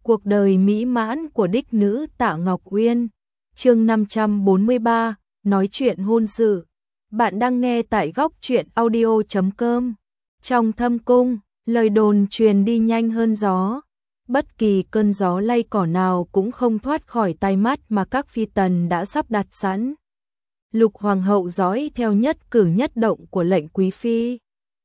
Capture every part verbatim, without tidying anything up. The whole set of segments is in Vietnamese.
Cuộc đời mỹ mãn của đích nữ Tạ Ngọc Uyên. Chương năm trăm bốn mươi ba, nói chuyện hôn sự. Bạn đang nghe tại góc truyện audio chấm com. Trong thâm cung, lời đồn truyền đi nhanh hơn gió. Bất kỳ cơn gió lay cỏ nào cũng không thoát khỏi tai mắt mà các phi tần đã sắp đặt sẵn. Lục hoàng hậu dõi theo nhất cử nhất động của lệnh quý phi,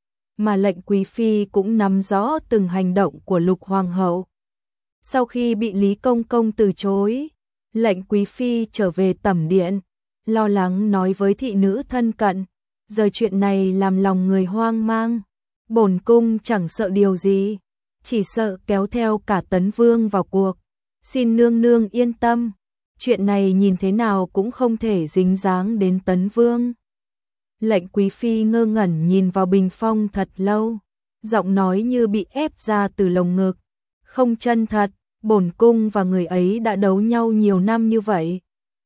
mà lệnh quý phi cũng nắm rõ từng hành động của lục hoàng hậu. Sau khi bị Lý Công Công từ chối, lệnh quý phi trở về tẩm điện, lo lắng nói với thị nữ thân cận, giờ chuyện này làm lòng người hoang mang, bổn cung chẳng sợ điều gì, chỉ sợ kéo theo cả Tấn Vương vào cuộc, xin nương nương yên tâm, chuyện này nhìn thế nào cũng không thể dính dáng đến Tấn Vương. Lệnh quý phi ngơ ngẩn nhìn vào bình phong thật lâu, giọng nói như bị ép ra từ lồng ngực, không chân thật, bổn cung và người ấy đã đấu nhau nhiều năm như vậy.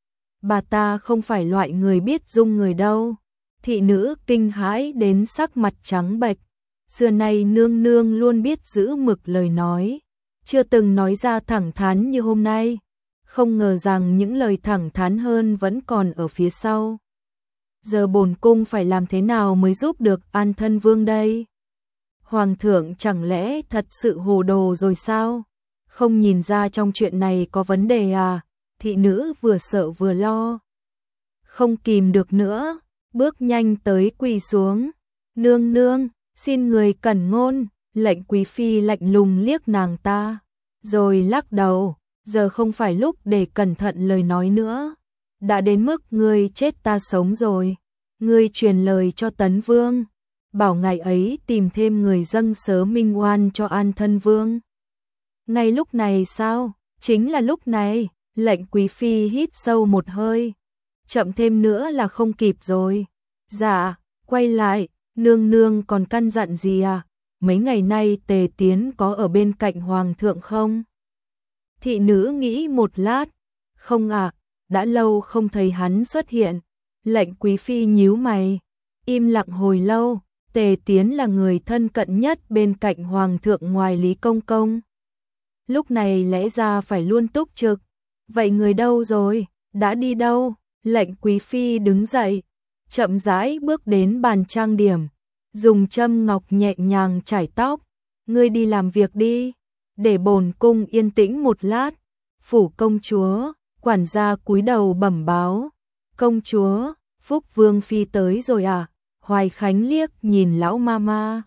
Bà ta không phải loại người biết dung người đâu. Thị nữ kinh hãi đến sắc mặt trắng bệch. Xưa nay nương nương luôn biết giữ mực lời nói, chưa từng nói ra thẳng thắn như hôm nay. Không ngờ rằng những lời thẳng thắn hơn vẫn còn ở phía sau. Giờ bổn cung phải làm thế nào mới giúp được An Thân Vương đây? Hoàng thượng chẳng lẽ thật sự hồ đồ rồi sao? Không nhìn ra trong chuyện này có vấn đề à? Thị nữ vừa sợ vừa lo. Không kìm được nữa, bước nhanh tới quỳ xuống. Nương nương, xin người cẩn ngôn. Lệnh quý phi lạnh lùng liếc nàng ta, rồi lắc đầu. Giờ không phải lúc để cẩn thận lời nói nữa. Đã đến mức ngươi chết ta sống rồi. Ngươi truyền lời cho Tấn Vương, bảo ngày ấy tìm thêm người dâng sớ minh oan cho An Thân Vương. Ngay lúc này sao? Chính là lúc này. Lệnh quý phi hít sâu một hơi. Chậm thêm nữa là không kịp rồi. Dạ, quay lại, nương nương còn căn dặn gì à? Mấy ngày nay Tề Tiến có ở bên cạnh hoàng thượng không? Thị nữ nghĩ một lát. Không ạ, à, đã lâu không thấy hắn xuất hiện. Lệnh quý phi nhíu mày, im lặng hồi lâu. Tề Tiến là người thân cận nhất bên cạnh hoàng thượng ngoài Lý Công Công. Lúc này lẽ ra phải luôn túc trực. Vậy người đâu rồi? Đã đi đâu? Lệnh quý phi đứng dậy, chậm rãi bước đến bàn trang điểm, dùng châm ngọc nhẹ nhàng chải tóc. Ngươi đi làm việc đi, để bổn cung yên tĩnh một lát. Phủ công chúa, quản gia cúi đầu bẩm báo. Công chúa, Phúc Vương phi tới rồi à? Hoài Khánh liếc nhìn lão mama.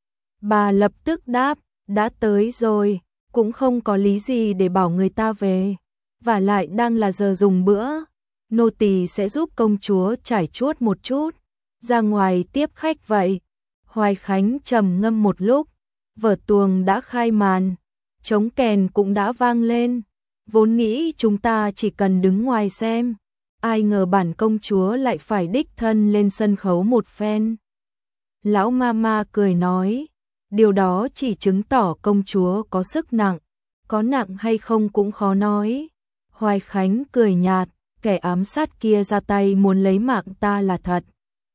Bà lập tức đáp, đã tới rồi, cũng không có lý gì để bảo người ta về. Và lại đang là giờ dùng bữa, nô tỳ sẽ giúp công chúa trải chuốt một chút, ra ngoài tiếp khách vậy. Hoài Khánh trầm ngâm một lúc, vở tuồng đã khai màn, trống kèn cũng đã vang lên. Vốn nghĩ chúng ta chỉ cần đứng ngoài xem, ai ngờ bản công chúa lại phải đích thân lên sân khấu một phen. Lão mama cười nói, điều đó chỉ chứng tỏ công chúa có sức nặng, có nặng hay không cũng khó nói. Hoài Khánh cười nhạt, kẻ ám sát kia ra tay muốn lấy mạng ta là thật.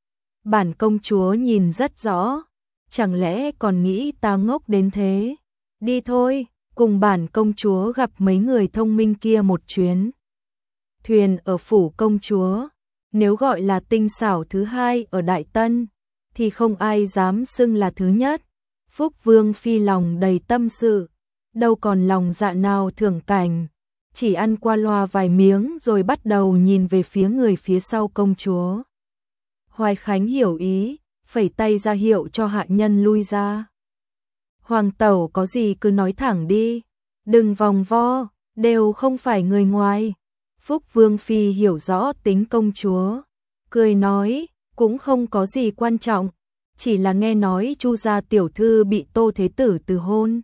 Bản công chúa nhìn rất rõ, chẳng lẽ còn nghĩ ta ngốc đến thế? Đi thôi, cùng bản công chúa gặp mấy người thông minh kia một chuyến. Thuyền ở phủ công chúa, nếu gọi là tinh xảo thứ hai ở Đại Tân, thì không ai dám xưng là thứ nhất. Phúc Vương phi lòng đầy tâm sự, đâu còn lòng dạ nào thưởng cảnh, chỉ ăn qua loa vài miếng rồi bắt đầu nhìn về phía người phía sau công chúa. Hoài Khánh hiểu ý, phẩy tay ra hiệu cho hạ nhân lui ra. Hoàng tẩu có gì cứ nói thẳng đi, đừng vòng vo, đều không phải người ngoài. Phúc Vương phi hiểu rõ tính công chúa, cười nói, cũng không có gì quan trọng, chỉ là nghe nói Chu gia tiểu thư bị Tô Thế Tử từ hôn,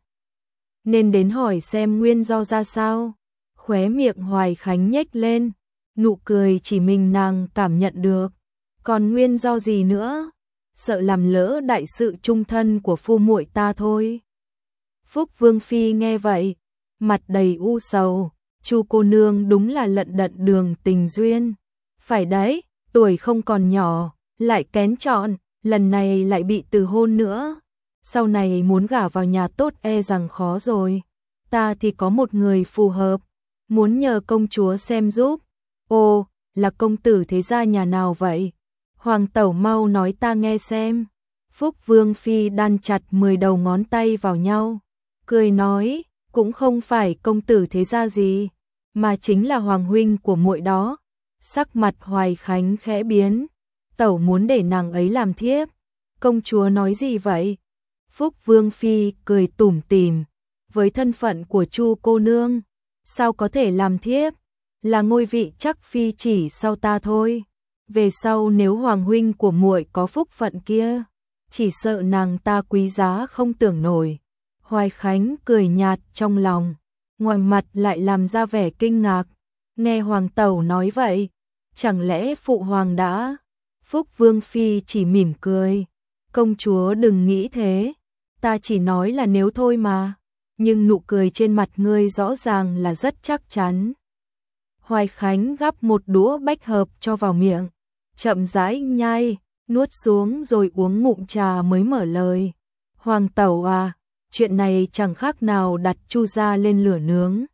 nên đến hỏi xem nguyên do ra sao. Khóe miệng Hoài Khánh nhếch lên, nụ cười chỉ mình nàng cảm nhận được. Còn nguyên do gì nữa? Sợ làm lỡ đại sự chung thân của phu muội ta thôi. Phúc Vương phi nghe vậy, mặt đầy u sầu. Chu cô nương đúng là lận đận đường tình duyên. Phải đấy, tuổi không còn nhỏ, lại kén chọn, lần này lại bị từ hôn nữa. Sau này muốn gả vào nhà tốt e rằng khó rồi. ta thì có một người phù hợp, muốn nhờ công chúa xem giúp. Ồ, là công tử thế gia nhà nào vậy? Hoàng tẩu mau nói ta nghe xem. Phúc Vương Phi đan chặt mười đầu ngón tay vào nhau, cười nói, cũng không phải công tử thế gia gì, mà chính là hoàng huynh của muội đó. Sắc mặt Hoài Khánh khẽ biến, tẩu muốn để nàng ấy làm thiếp. Công chúa nói gì vậy? Phúc Vương Phi cười tủm tỉm, với thân phận của Chu cô nương, sao có thể làm thiếp, là ngôi vị chắc phi chỉ sau ta thôi. Về sau nếu hoàng huynh của muội có phúc phận kia, chỉ sợ nàng ta quý giá không tưởng nổi. Hoài Khánh cười nhạt trong lòng, ngoài mặt lại làm ra vẻ kinh ngạc. Nghe hoàng tẩu nói vậy, chẳng lẽ phụ hoàng đã? Phúc Vương Phi chỉ mỉm cười, công chúa đừng nghĩ thế, ta chỉ nói là nếu thôi mà, nhưng nụ cười trên mặt ngươi rõ ràng là rất chắc chắn. Hoài Khánh gắp một đũa bách hợp cho vào miệng, chậm rãi nhai, nuốt xuống rồi uống ngụm trà mới mở lời. Hoàng tẩu à, chuyện này chẳng khác nào đặt Chu gia lên lửa nướng.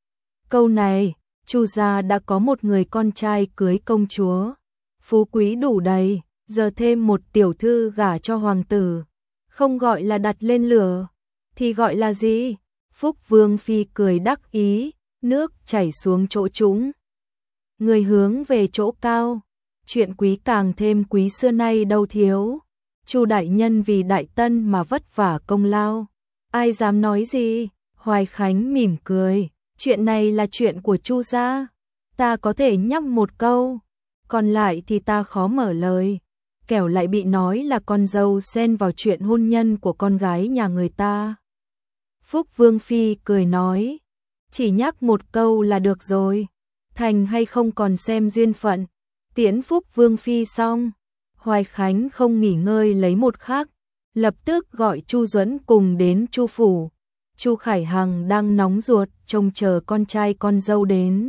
Câu này, Chu gia đã có một người con trai cưới công chúa, phú quý đủ đầy, giờ thêm một tiểu thư gả cho hoàng tử, không gọi là đặt lên lửa, thì gọi là gì? Phúc Vương Phi cười đắc ý, nước chảy xuống chỗ trũng, người hướng về chỗ cao. Chuyện quý càng thêm quý xưa nay đâu thiếu. Chu đại nhân vì đại tân mà vất vả công lao, ai dám nói gì? Hoài Khánh mỉm cười, chuyện này là chuyện của Chu gia, ta có thể nhắc một câu, còn lại thì ta khó mở lời, kẻo lại bị nói là con dâu xen vào chuyện hôn nhân của con gái nhà người ta. Phúc Vương Phi cười nói, chỉ nhắc một câu là được rồi, thành hay không còn xem duyên phận. Tiễn Phúc Vương Phi xong, Hoài Khánh không nghỉ ngơi lấy một khắc, lập tức gọi Chu Duẫn cùng đến Chu phủ. Chu Khải Hằng đang nóng ruột trông chờ con trai con dâu đến.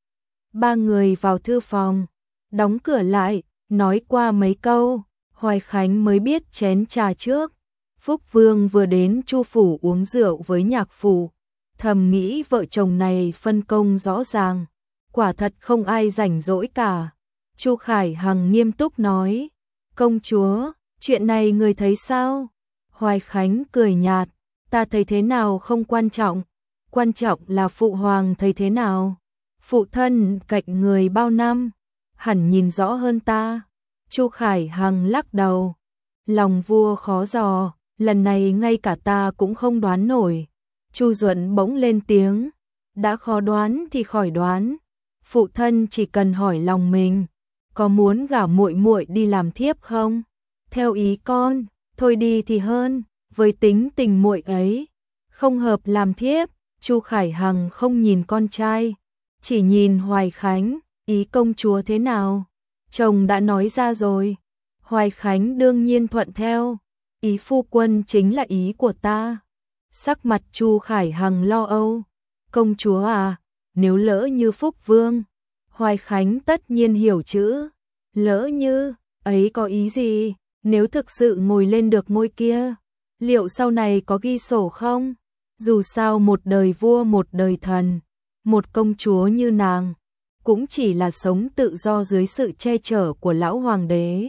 Ba người vào thư phòng, đóng cửa lại, nói qua mấy câu, Hoài Khánh mới biết chén trà trước. Phúc Vương vừa đến Chu phủ uống rượu với Nhạc phủ, thầm nghĩ vợ chồng này phân công rõ ràng, quả thật không ai rảnh rỗi cả. Chu Khải Hằng nghiêm túc nói, công chúa, chuyện này người thấy sao? Hoài Khánh cười nhạt, ta thấy thế nào không quan trọng, quan trọng là phụ hoàng thấy thế nào. Phụ thân cạnh người bao năm, hẳn nhìn rõ hơn ta. Chu Khải Hằng lắc đầu, lòng vua khó dò, lần này ngay cả ta cũng không đoán nổi. Chu Duẫn bỗng lên tiếng, đã khó đoán thì khỏi đoán, phụ thân chỉ cần hỏi lòng mình, có muốn gả muội muội đi làm thiếp không? Theo ý con, thôi đi thì hơn, với tính tình muội ấy, không hợp làm thiếp. Chu Khải Hằng không nhìn con trai, chỉ nhìn Hoài Khánh, ý công chúa thế nào? Chồng đã nói ra rồi. Hoài Khánh đương nhiên thuận theo, ý phu quân chính là ý của ta. Sắc mặt Chu Khải Hằng lo âu, công chúa à, nếu lỡ như Phúc Vương, Hoài Khánh tất nhiên hiểu chữ, lỡ như, ấy có ý gì, nếu thực sự ngồi lên được ngôi kia, liệu sau này có ghi sổ không? Dù sao một đời vua một đời thần, một công chúa như nàng, cũng chỉ là sống tự do dưới sự che chở của lão hoàng đế.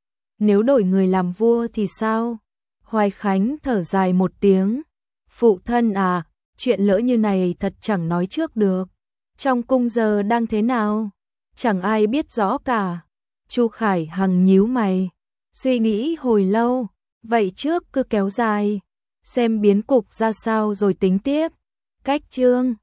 Nếu đổi người làm vua thì sao? Hoài Khánh thở dài một tiếng, phụ thân à, chuyện lỡ như này thật chẳng nói trước được. Trong cung giờ đang thế nào? Chẳng ai biết rõ cả. Chu Khải Hằng nhíu mày, suy nghĩ hồi lâu, vậy trước cứ kéo dài, xem biến cục ra sao rồi tính tiếp. Cách chương